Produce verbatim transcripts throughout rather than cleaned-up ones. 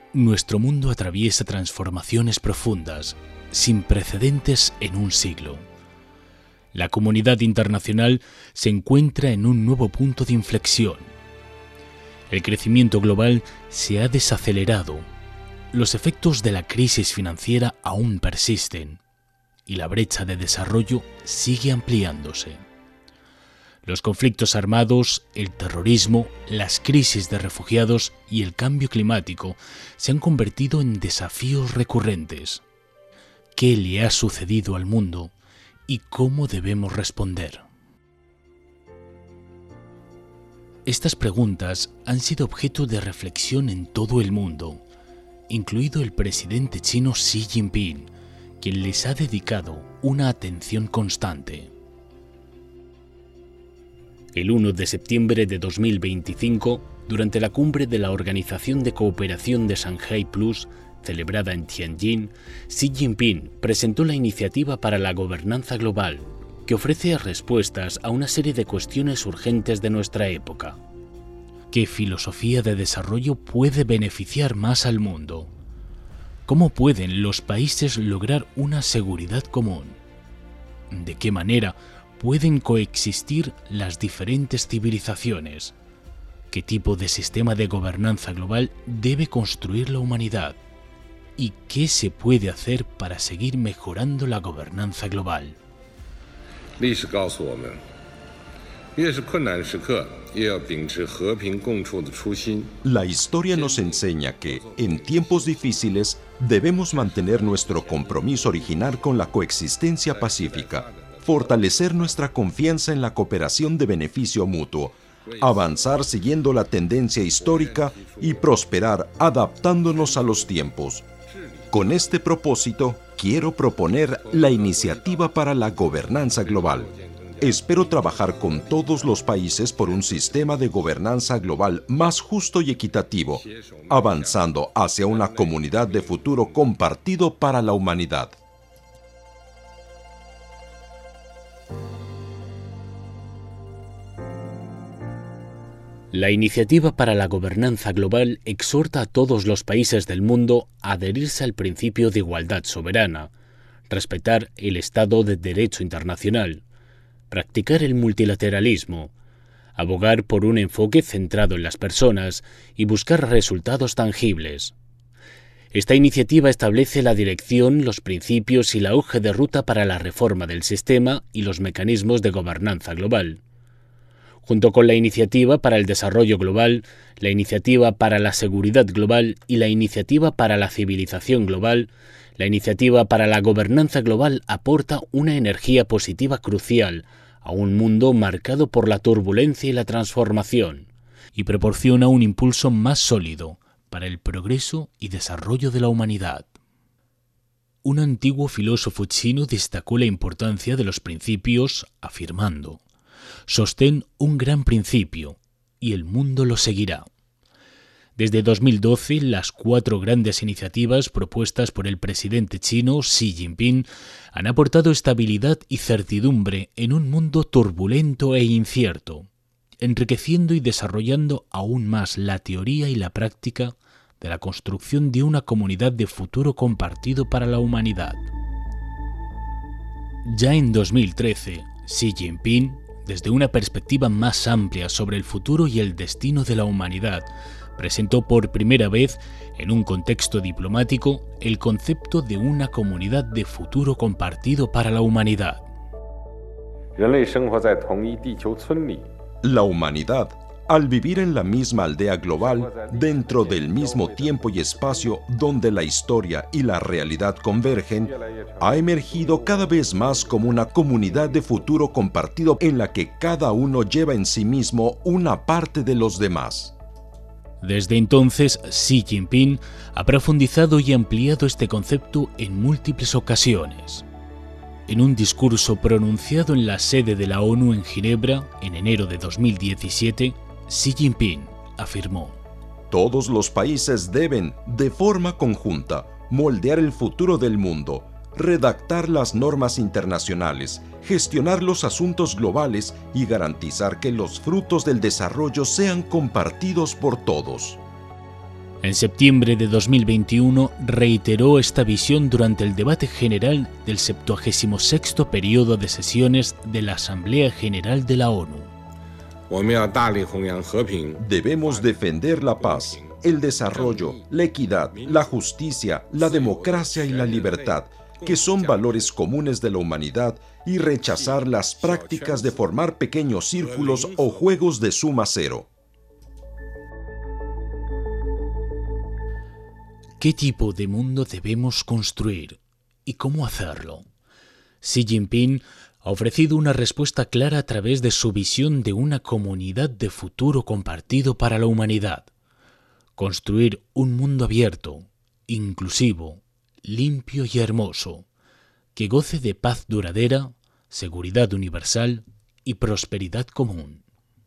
Nuestro mundo atraviesa transformaciones profundas, sin precedentes en un siglo. La comunidad internacional se encuentra en un nuevo punto de inflexión. El crecimiento global se ha desacelerado, los efectos de la crisis financiera aún persisten y la brecha de desarrollo sigue ampliándose. Los conflictos armados, el terrorismo, las crisis de refugiados y el cambio climático se han convertido en desafíos recurrentes. ¿Qué le ha sucedido al mundo y cómo debemos responder? Estas preguntas han sido objeto de reflexión en todo el mundo, incluido el presidente chino Xi Jinping, quien les ha dedicado una atención constante. El primero de septiembre de dos mil veinticinco, durante la cumbre de la Organización de Cooperación de Shanghái Plus, celebrada en Tianjin, Xi Jinping presentó la Iniciativa para la Gobernanza Global, que ofrece respuestas a una serie de cuestiones urgentes de nuestra época. ¿Qué filosofía de desarrollo puede beneficiar más al mundo? ¿Cómo pueden los países lograr una seguridad común? ¿De qué manera pueden coexistir las diferentes civilizaciones? ¿Qué tipo de sistema de gobernanza global debe construir la humanidad? ¿Y qué se puede hacer para seguir mejorando la gobernanza global? La historia nos enseña que, en tiempos difíciles, debemos mantener nuestro compromiso original con la coexistencia pacífica, fortalecer nuestra confianza en la cooperación de beneficio mutuo, avanzar siguiendo la tendencia histórica y prosperar adaptándonos a los tiempos. Con este propósito, quiero proponer la Iniciativa para la Gobernanza Global. Espero trabajar con todos los países por un sistema de gobernanza global más justo y equitativo, avanzando hacia una comunidad de futuro compartido para la humanidad. La Iniciativa para la Gobernanza Global exhorta a todos los países del mundo a adherirse al principio de igualdad soberana, respetar el Estado de Derecho internacional, practicar el multilateralismo, abogar por un enfoque centrado en las personas y buscar resultados tangibles. Esta iniciativa establece la dirección, los principios y la hoja de ruta para la reforma del sistema y los mecanismos de gobernanza global. Junto con la Iniciativa para el Desarrollo Global, la Iniciativa para la Seguridad Global y la Iniciativa para la Civilización Global, la Iniciativa para la Gobernanza Global aporta una energía positiva crucial a un mundo marcado por la turbulencia y la transformación, y proporciona un impulso más sólido para el progreso y desarrollo de la humanidad. Un antiguo filósofo chino destacó la importancia de los principios afirmando: «Sostén un gran principio, y el mundo lo seguirá». Desde dos mil doce, las cuatro grandes iniciativas propuestas por el presidente chino Xi Jinping han aportado estabilidad y certidumbre en un mundo turbulento e incierto, enriqueciendo y desarrollando aún más la teoría y la práctica de la construcción de una comunidad de futuro compartido para la humanidad. Ya en dos mil trece, Xi Jinping, desde una perspectiva más amplia sobre el futuro y el destino de la humanidad, presentó por primera vez, en un contexto diplomático, el concepto de una comunidad de futuro compartido para la humanidad. La humanidad, al vivir en la misma aldea global, dentro del mismo tiempo y espacio donde la historia y la realidad convergen, ha emergido cada vez más como una comunidad de futuro compartido en la que cada uno lleva en sí mismo una parte de los demás. Desde entonces, Xi Jinping ha profundizado y ampliado este concepto en múltiples ocasiones. En un discurso pronunciado en la sede de la ONU en Ginebra en enero de dos mil diecisiete, Xi Jinping afirmó: «Todos los países deben, de forma conjunta, moldear el futuro del mundo, redactar las normas internacionales, gestionar los asuntos globales y garantizar que los frutos del desarrollo sean compartidos por todos». En septiembre de dos mil veintiuno reiteró esta visión durante el debate general del septuagésimo sexto periodo de sesiones de la Asamblea General de la ONU. Debemos defender la paz, el desarrollo, la equidad, la justicia, la democracia y la libertad, que son valores comunes de la humanidad, y rechazar las prácticas de formar pequeños círculos o juegos de suma cero. ¿Qué tipo de mundo debemos construir y cómo hacerlo? Xi Jinping ha ofrecido una respuesta clara a través de su visión de una comunidad de futuro compartido para la humanidad. Construir un mundo abierto, inclusivo, limpio y hermoso, que goce de paz duradera, seguridad universal y prosperidad común.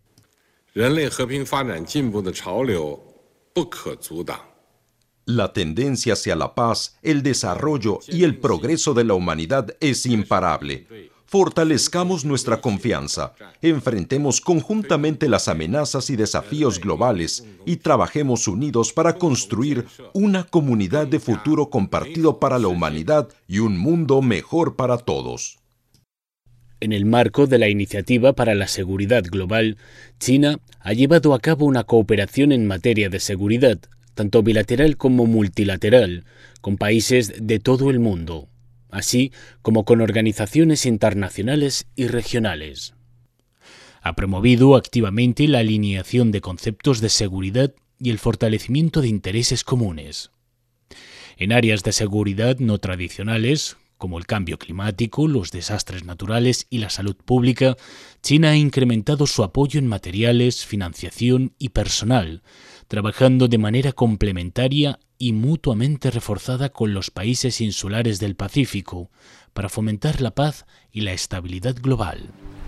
La tendencia hacia la paz, el desarrollo y el progreso de la humanidad es imparable. Fortalezcamos nuestra confianza, enfrentemos conjuntamente las amenazas y desafíos globales y trabajemos unidos para construir una comunidad de futuro compartido para la humanidad y un mundo mejor para todos. En el marco de la Iniciativa para la Seguridad Global, China ha llevado a cabo una cooperación en materia de seguridad, tanto bilateral como multilateral, con países de todo el mundo, así como con organizaciones internacionales y regionales. Ha promovido activamente la alineación de conceptos de seguridad y el fortalecimiento de intereses comunes. En áreas de seguridad no tradicionales, como el cambio climático, los desastres naturales y la salud pública, China ha incrementado su apoyo en materiales, financiación y personal, trabajando de manera complementaria y mutuamente reforzada con los países insulares del Pacífico para fomentar la paz y la estabilidad global.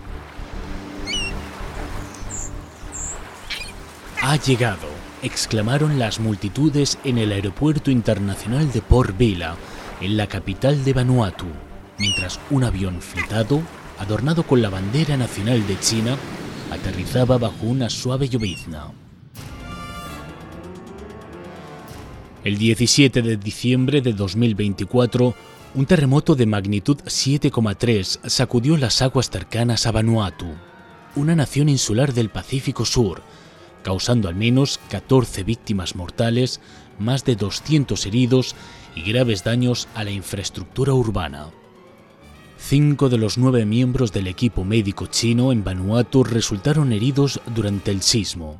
Ha llegado, exclamaron las multitudes en el aeropuerto internacional de Port Vila, en la capital de Vanuatu, mientras un avión fletado, adornado con la bandera nacional de China, aterrizaba bajo una suave llovizna. El diecisiete de diciembre de dos mil veinticuatro, un terremoto de magnitud siete coma tres sacudió las aguas cercanas a Vanuatu, una nación insular del Pacífico Sur, causando al menos catorce víctimas mortales, más de doscientos heridos y graves daños a la infraestructura urbana. Cinco de los nueve miembros del equipo médico chino en Vanuatu resultaron heridos durante el sismo.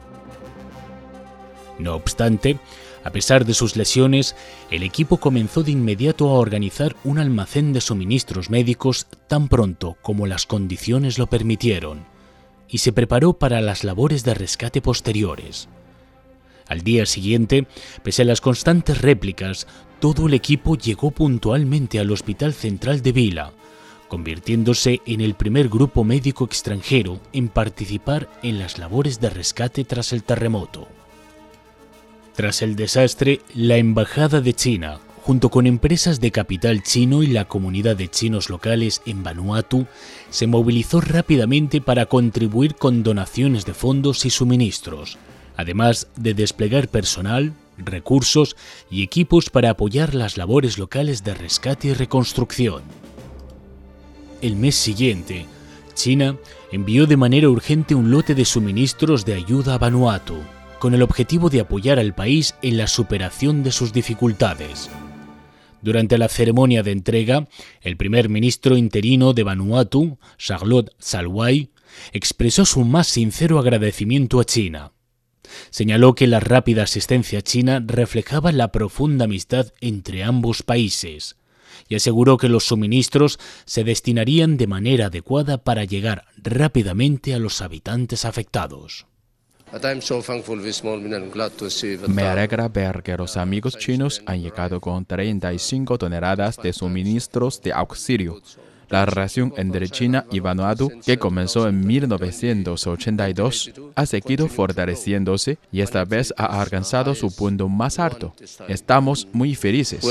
No obstante, a pesar de sus lesiones, el equipo comenzó de inmediato a organizar un almacén de suministros médicos tan pronto como las condiciones lo permitieron, y se preparó para las labores de rescate posteriores. Al día siguiente, pese a las constantes réplicas, todo el equipo llegó puntualmente al Hospital Central de Vila, convirtiéndose en el primer grupo médico extranjero en participar en las labores de rescate tras el terremoto. Tras el desastre, la Embajada de China, junto con empresas de capital chino y la comunidad de chinos locales en Vanuatu, se movilizó rápidamente para contribuir con donaciones de fondos y suministros, además de desplegar personal, recursos y equipos para apoyar las labores locales de rescate y reconstrucción. El mes siguiente, China envió de manera urgente un lote de suministros de ayuda a Vanuatu, con el objetivo de apoyar al país en la superación de sus dificultades. Durante la ceremonia de entrega, el primer ministro interino de Vanuatu, Charlotte Salwai, expresó su más sincero agradecimiento a China. Señaló que la rápida asistencia china reflejaba la profunda amistad entre ambos países y aseguró que los suministros se destinarían de manera adecuada para llegar rápidamente a los habitantes afectados. Me alegra ver que los amigos chinos han llegado con treinta y cinco toneladas de suministros de auxilio. La relación entre China y Vanuatu, que comenzó en mil novecientos ochenta y dos, ha seguido fortaleciéndose y esta vez ha alcanzado su punto más alto. Estamos muy felices.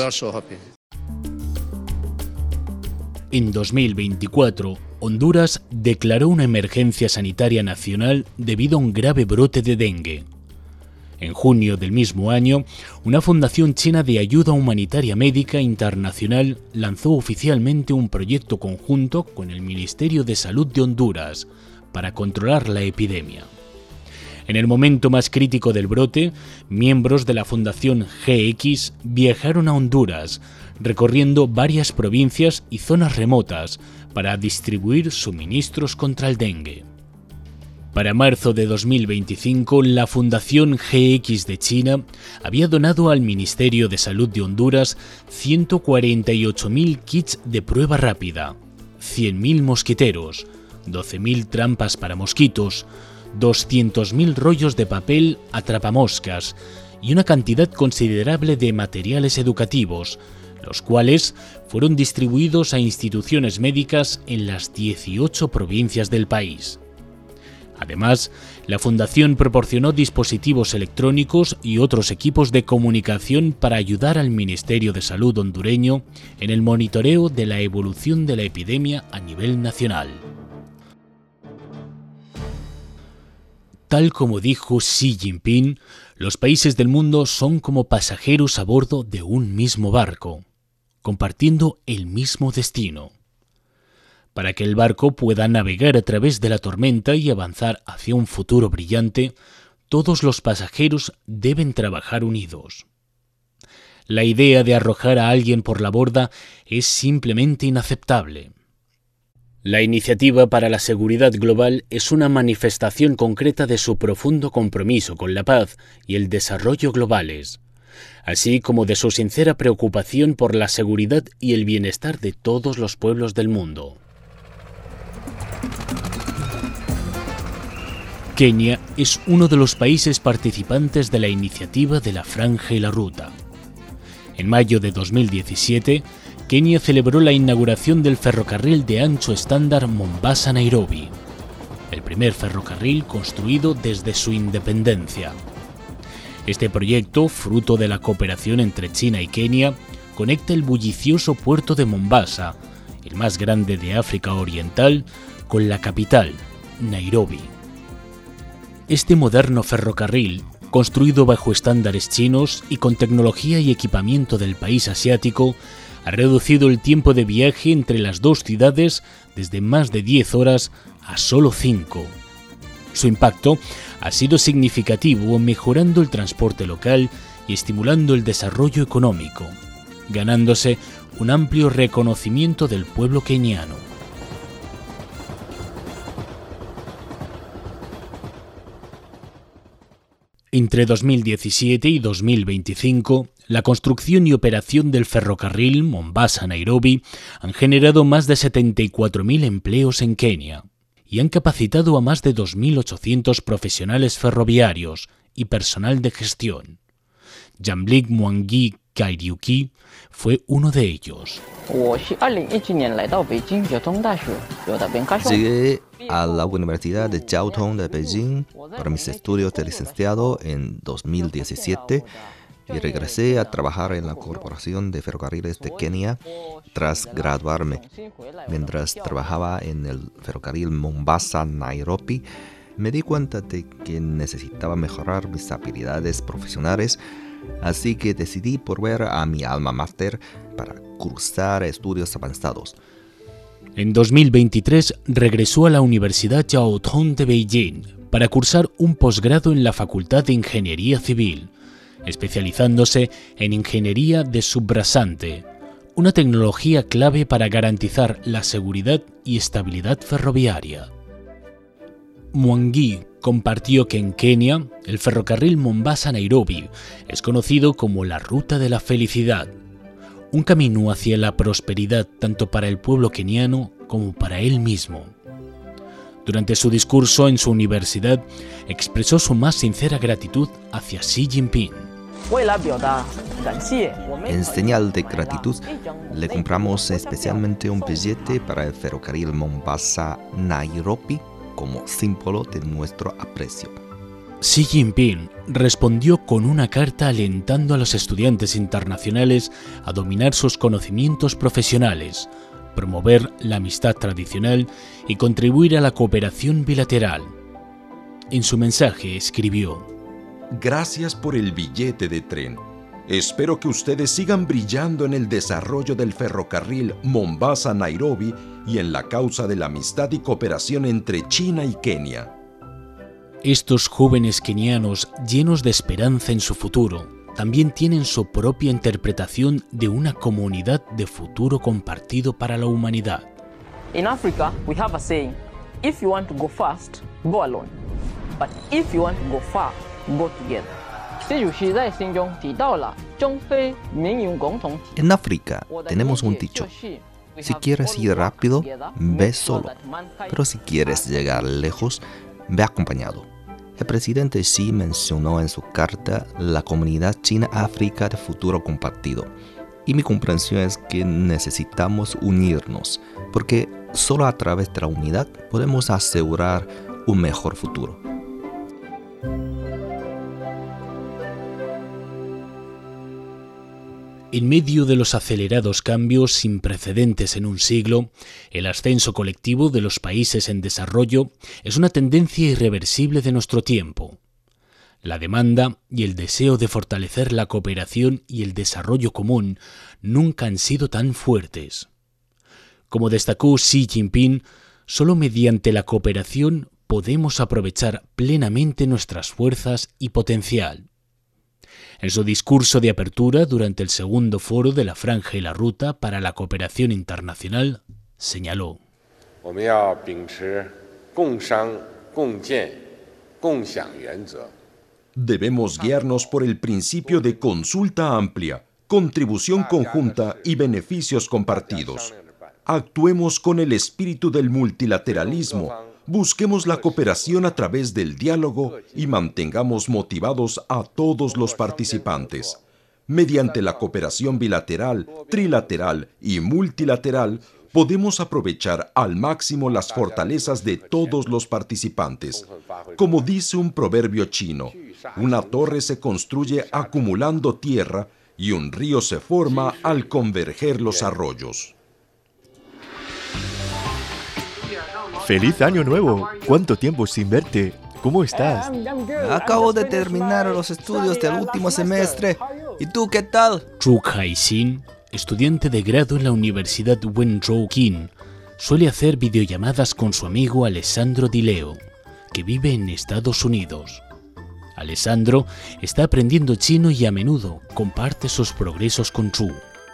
En dos mil veinticuatro, Honduras declaró una emergencia sanitaria nacional debido a un grave brote de dengue. En junio del mismo año, una fundación china de ayuda humanitaria médica internacional lanzó oficialmente un proyecto conjunto con el Ministerio de Salud de Honduras para controlar la epidemia. En el momento más crítico del brote, miembros de la Fundación G X viajaron a Honduras, recorriendo varias provincias y zonas remotas para distribuir suministros contra el dengue. Para marzo de dos mil veinticinco, la Fundación G X de China había donado al Ministerio de Salud de Honduras ciento cuarenta y ocho mil kits de prueba rápida, cien mil mosquiteros, doce mil trampas para mosquitos, doscientos mil rollos de papel atrapamoscas y una cantidad considerable de materiales educativos, los cuales fueron distribuidos a instituciones médicas en las dieciocho provincias del país. Además, la Fundación proporcionó dispositivos electrónicos y otros equipos de comunicación para ayudar al Ministerio de Salud hondureño en el monitoreo de la evolución de la epidemia a nivel nacional. Tal como dijo Xi Jinping, los países del mundo son como pasajeros a bordo de un mismo barco, compartiendo el mismo destino. Para que el barco pueda navegar a través de la tormenta y avanzar hacia un futuro brillante, todos los pasajeros deben trabajar unidos. La idea de arrojar a alguien por la borda es simplemente inaceptable. La Iniciativa para la Seguridad Global es una manifestación concreta de su profundo compromiso con la paz y el desarrollo globales, así como de su sincera preocupación por la seguridad y el bienestar de todos los pueblos del mundo. Kenia es uno de los países participantes de la Iniciativa de la Franja y la Ruta. En mayo de dos mil diecisiete, Kenia celebró la inauguración del ferrocarril de ancho estándar Mombasa-Nairobi, el primer ferrocarril construido desde su independencia. Este proyecto, fruto de la cooperación entre China y Kenia, conecta el bullicioso puerto de Mombasa, el más grande de África Oriental, con la capital, Nairobi. Este moderno ferrocarril, construido bajo estándares chinos y con tecnología y equipamiento del país asiático, ha reducido el tiempo de viaje entre las dos ciudades desde más de diez horas a solo cinco. Su impacto ha sido significativo, mejorando el transporte local y estimulando el desarrollo económico, ganándose un amplio reconocimiento del pueblo keniano. Entre dos mil diecisiete y dos mil veinticinco, la construcción y operación del ferrocarril Mombasa-Nairobi han generado más de setenta y cuatro mil empleos en Kenia y han capacitado a más de dos mil ochocientos profesionales ferroviarios y personal de gestión. Jamlik Mwangi Kairyuki fue uno de ellos. Llegué a la Universidad de Jiao Tong de Beijing para mis estudios de licenciado en dos mil diecisiete y regresé a trabajar en la Corporación de Ferrocarriles de Kenia tras graduarme. Mientras trabajaba en el ferrocarril Mombasa-Nairobi, me di cuenta de que necesitaba mejorar mis habilidades profesionales, así que decidí volver a mi alma mater para cursar estudios avanzados. En dos mil veintitrés regresó a la Universidad Jiao Tong de Beijing para cursar un posgrado en la Facultad de Ingeniería Civil, especializándose en ingeniería de subrasante, una tecnología clave para garantizar la seguridad y estabilidad ferroviaria. Mwangi compartió que en Kenia el ferrocarril Mombasa-Nairobi es conocido como la Ruta de la Felicidad, un camino hacia la prosperidad tanto para el pueblo keniano como para él mismo. Durante su discurso en su universidad, expresó su más sincera gratitud hacia Xi Jinping. En señal de gratitud, le compramos especialmente un billete para el ferrocarril Mombasa-Nairobi como símbolo de nuestro aprecio. Xi Jinping respondió con una carta alentando a los estudiantes internacionales a dominar sus conocimientos profesionales, promover la amistad tradicional y contribuir a la cooperación bilateral. En su mensaje escribió: gracias por el billete de tren. Espero que ustedes sigan brillando en el desarrollo del ferrocarril Mombasa-Nairobi y en la causa de la amistad y cooperación entre China y Kenia. Estos jóvenes kenianos, llenos de esperanza en su futuro, también tienen su propia interpretación de una comunidad de futuro compartido para la humanidad. In Africa, we have a saying, if you want to go fast, go alone. But if you want to go far, go together. En África tenemos un dicho: si quieres ir rápido, ve solo, pero si quieres llegar lejos, ve acompañado. El presidente Xi mencionó en su carta la comunidad China-África de futuro compartido. Y mi comprensión es que necesitamos unirnos, porque solo a través de la unidad podemos asegurar un mejor futuro. En medio de los acelerados cambios sin precedentes en un siglo, el ascenso colectivo de los países en desarrollo es una tendencia irreversible de nuestro tiempo. La demanda y el deseo de fortalecer la cooperación y el desarrollo común nunca han sido tan fuertes. Como destacó Xi Jinping, solo mediante la cooperación podemos aprovechar plenamente nuestras fuerzas y potencial. En su discurso de apertura durante el segundo foro de la Franja y la Ruta para la Cooperación Internacional, señaló: debemos guiarnos por el principio de consulta amplia, contribución conjunta y beneficios compartidos. Actuemos con el espíritu del multilateralismo, busquemos la cooperación a través del diálogo y mantengamos motivados a todos los participantes. Mediante la cooperación bilateral, trilateral y multilateral, podemos aprovechar al máximo las fortalezas de todos los participantes. Como dice un proverbio chino, una torre se construye acumulando tierra y un río se forma al converger los arroyos. ¡Feliz Año Nuevo! ¿Cuánto tiempo sin verte? ¿Cómo estás? Acabo de terminar los estudios del último semestre. ¿Y tú qué tal? Zhu Haixin, estudiante de grado en la Universidad Wenzhou Qin, suele hacer videollamadas con su amigo Alessandro Di Leo, que vive en Estados Unidos. Alessandro está aprendiendo chino y a menudo comparte sus progresos con Zhu.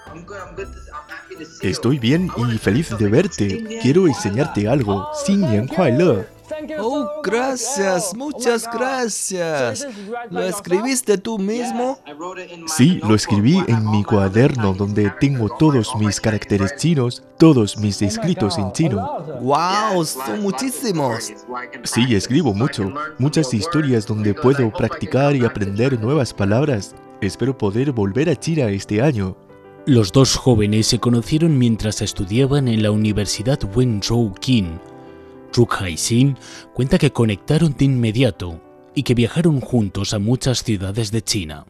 Estoy bien y feliz de verte. Quiero enseñarte algo. ¡Xin Kuai Le! Oh, gracias, muchas gracias. ¿Lo escribiste tú mismo? Sí, lo escribí en mi cuaderno donde tengo todos mis caracteres chinos, todos mis escritos en chino. ¡Wow! Son muchísimos. Sí, escribo mucho, muchas historias donde puedo practicar y aprender nuevas palabras. Espero poder volver a China este año. Los dos jóvenes se conocieron mientras estudiaban en la Universidad Wenzhou Qin. Zhu Haixin cuenta que conectaron de inmediato y que viajaron juntos a muchas ciudades de China.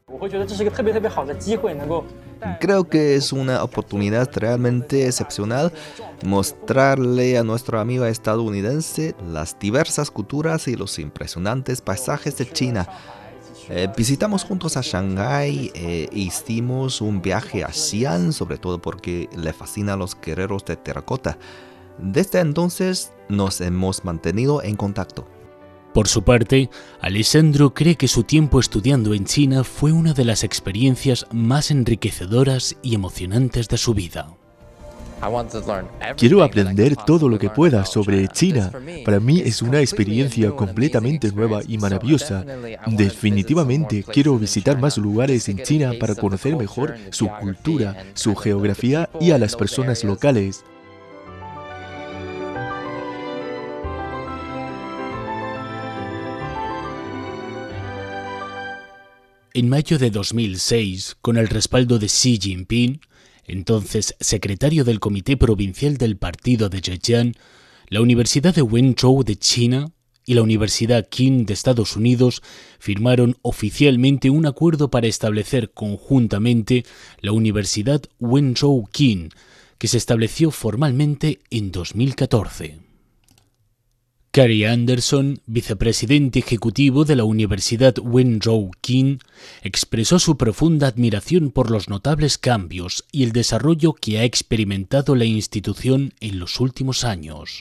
Creo que es una oportunidad realmente excepcional mostrarle a nuestro amigo estadounidense las diversas culturas y los impresionantes paisajes de China. Eh, visitamos juntos a Shanghái e hicimos un viaje a Xi'an, sobre todo porque le fascinan los guerreros de terracota. Desde entonces nos hemos mantenido en contacto. Por su parte, Alessandro cree que su tiempo estudiando en China fue una de las experiencias más enriquecedoras y emocionantes de su vida. Quiero aprender todo lo que pueda sobre China. Para mí es una experiencia completamente nueva y maravillosa. Definitivamente quiero visitar más lugares en China para conocer mejor su cultura, su geografía y a las personas locales. En mayo de dos mil seis, con el respaldo de Xi Jinping, entonces secretario del Comité Provincial del Partido de Zhejiang, la Universidad de Wenzhou de China y la Universidad Qin de Estados Unidos firmaron oficialmente un acuerdo para establecer conjuntamente la Universidad Wenzhou Qin, que se estableció formalmente en dos mil catorce. Gary Anderson, vicepresidente ejecutivo de la Universidad Wenzhou Qin, expresó su profunda admiración por los notables cambios y el desarrollo que ha experimentado la institución en los últimos años.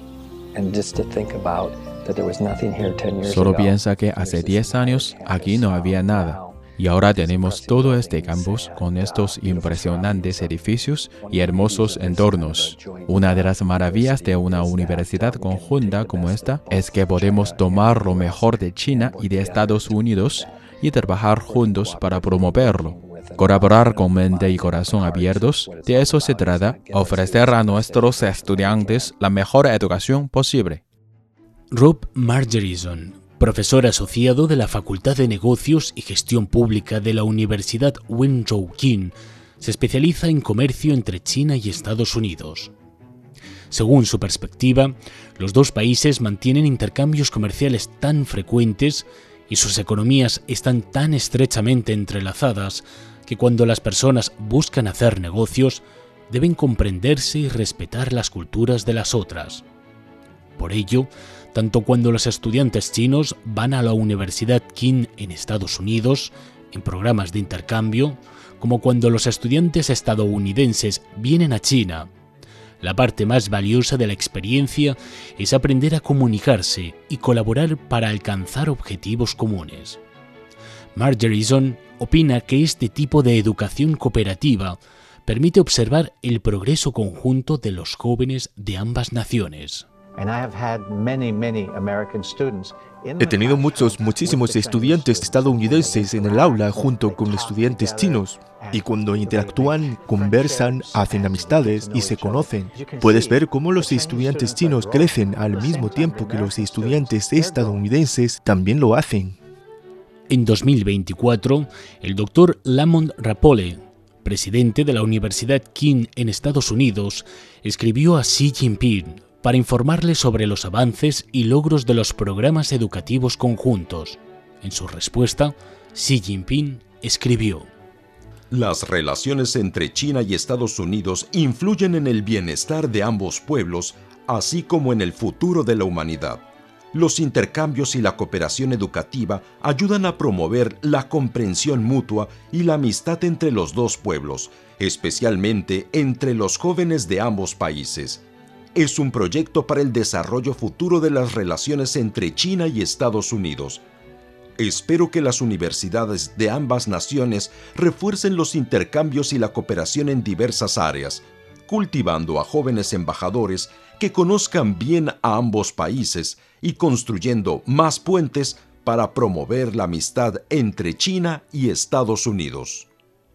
Solo piensa que hace diez años aquí no había nada. Y ahora tenemos todo este campus con estos impresionantes edificios y hermosos entornos. Una de las maravillas de una universidad conjunta como esta es que podemos tomar lo mejor de China y de Estados Unidos y trabajar juntos para promoverlo. Colaborar con mente y corazón abiertos, de eso se trata, ofrecer a nuestros estudiantes la mejor educación posible. Rob Margerison, profesor asociado de la Facultad de Negocios y Gestión Pública de la Universidad Wenzhou Qin, se especializa en comercio entre China y Estados Unidos. Según su perspectiva, los dos países mantienen intercambios comerciales tan frecuentes y sus economías están tan estrechamente entrelazadas que cuando las personas buscan hacer negocios, deben comprenderse y respetar las culturas de las otras. Por ello, tanto cuando los estudiantes chinos van a la Universidad Qin en Estados Unidos, en programas de intercambio, como cuando los estudiantes estadounidenses vienen a China, la parte más valiosa de la experiencia es aprender a comunicarse y colaborar para alcanzar objetivos comunes. Margerison opina que este tipo de educación cooperativa permite observar el progreso conjunto de los jóvenes de ambas naciones. He tenido muchos, muchísimos estudiantes estadounidenses en el aula junto con estudiantes chinos. Y cuando interactúan, conversan, hacen amistades y se conocen. Puedes ver cómo los estudiantes chinos crecen al mismo tiempo que los estudiantes estadounidenses también lo hacen. En dos mil veinticuatro, el doctor Lamont Rapole, presidente de la Universidad Qin en Estados Unidos, escribió a Xi Jinping para informarle sobre los avances y logros de los programas educativos conjuntos. En su respuesta, Xi Jinping escribió: Las relaciones entre China y Estados Unidos influyen en el bienestar de ambos pueblos, así como en el futuro de la humanidad. Los intercambios y la cooperación educativa ayudan a promover la comprensión mutua y la amistad entre los dos pueblos, especialmente entre los jóvenes de ambos países. Es un proyecto para el desarrollo futuro de las relaciones entre China y Estados Unidos. Espero que las universidades de ambas naciones refuercen los intercambios y la cooperación en diversas áreas, cultivando a jóvenes embajadores que conozcan bien a ambos países y construyendo más puentes para promover la amistad entre China y Estados Unidos.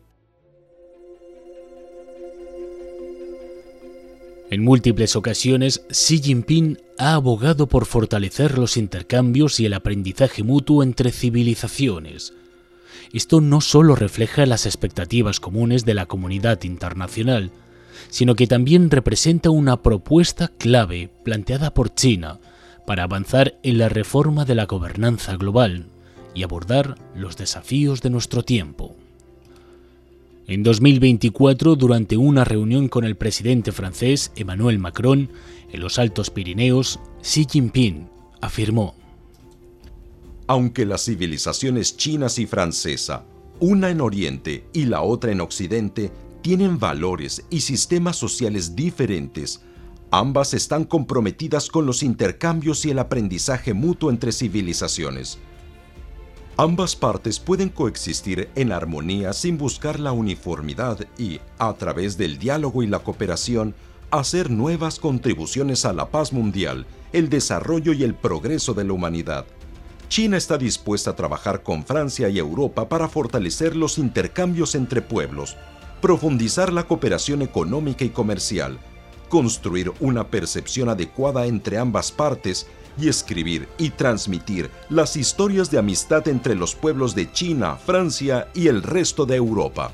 En múltiples ocasiones, Xi Jinping ha abogado por fortalecer los intercambios y el aprendizaje mutuo entre civilizaciones. Esto no solo refleja las expectativas comunes de la comunidad internacional, sino que también representa una propuesta clave planteada por China para avanzar en la reforma de la gobernanza global y abordar los desafíos de nuestro tiempo. En dos mil veinticuatro, durante una reunión con el presidente francés Emmanuel Macron en los Altos Pirineos, Xi Jinping afirmó: Aunque las civilizaciones chinas y francesa, una en Oriente y la otra en Occidente, tienen valores y sistemas sociales diferentes, ambas están comprometidas con los intercambios y el aprendizaje mutuo entre civilizaciones. Ambas partes pueden coexistir en armonía sin buscar la uniformidad y, a través del diálogo y la cooperación, hacer nuevas contribuciones a la paz mundial, el desarrollo y el progreso de la humanidad. China está dispuesta a trabajar con Francia y Europa para fortalecer los intercambios entre pueblos, profundizar la cooperación económica y comercial, construir una percepción adecuada entre ambas partes y escribir y transmitir las historias de amistad entre los pueblos de China, Francia y el resto de Europa.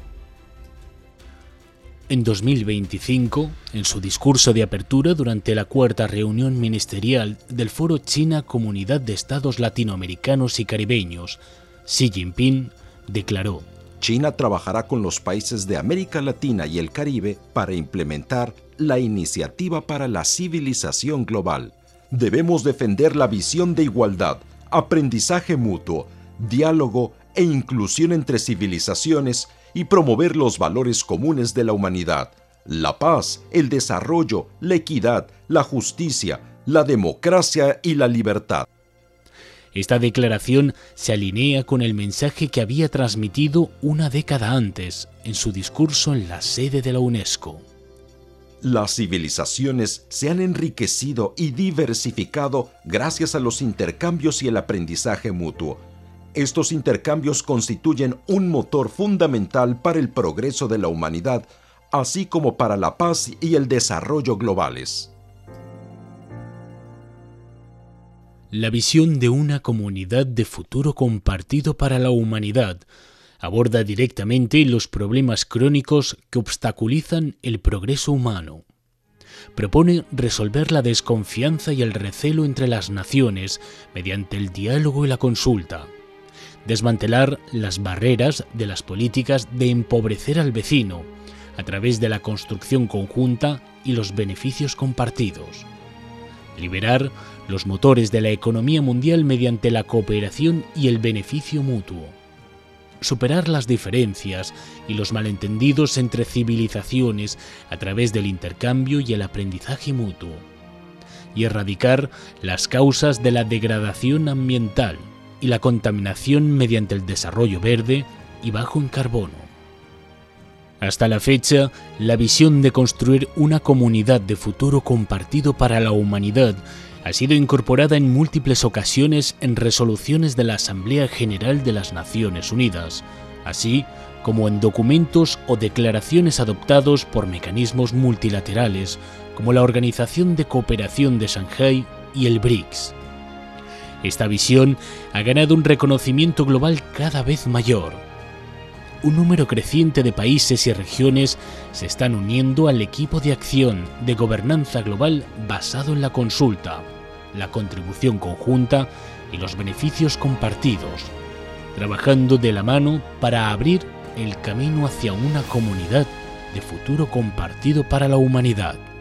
En dos mil veinticinco, en su discurso de apertura durante la cuarta reunión ministerial del Foro China Comunidad de Estados Latinoamericanos y Caribeños, Xi Jinping declaró: China trabajará con los países de América Latina y el Caribe para implementar la Iniciativa para la Civilización Global, debemos defender la visión de igualdad, aprendizaje mutuo, diálogo e inclusión entre civilizaciones y promover los valores comunes de la humanidad: la paz, el desarrollo, la equidad, la justicia, la democracia y la libertad. Esta declaración se alinea con el mensaje que había transmitido una década antes en su discurso en la sede de la UNESCO. Las civilizaciones se han enriquecido y diversificado gracias a los intercambios y el aprendizaje mutuo. Estos intercambios constituyen un motor fundamental para el progreso de la humanidad, así como para la paz y el desarrollo globales. La visión de una comunidad de futuro compartido para la humanidad aborda directamente los problemas crónicos que obstaculizan el progreso humano. Propone resolver la desconfianza y el recelo entre las naciones mediante el diálogo y la consulta. Desmantelar las barreras de las políticas de empobrecer al vecino a través de la construcción conjunta y los beneficios compartidos. Liberar los motores de la economía mundial mediante la cooperación y el beneficio mutuo. Superar las diferencias y los malentendidos entre civilizaciones a través del intercambio y el aprendizaje mutuo. Y erradicar las causas de la degradación ambiental y la contaminación mediante el desarrollo verde y bajo en carbono. Hasta la fecha, la visión de construir una comunidad de futuro compartido para la humanidad ha sido incorporada en múltiples ocasiones en resoluciones de la Asamblea General de las Naciones Unidas, así como en documentos o declaraciones adoptados por mecanismos multilaterales como la Organización de Cooperación de Shanghái y el B R I C S. Esta visión ha ganado un reconocimiento global cada vez mayor. Un número creciente de países y regiones se están uniendo al equipo de acción de gobernanza global basado en la consulta, la contribución conjunta y los beneficios compartidos, trabajando de la mano para abrir el camino hacia una comunidad de futuro compartido para la humanidad.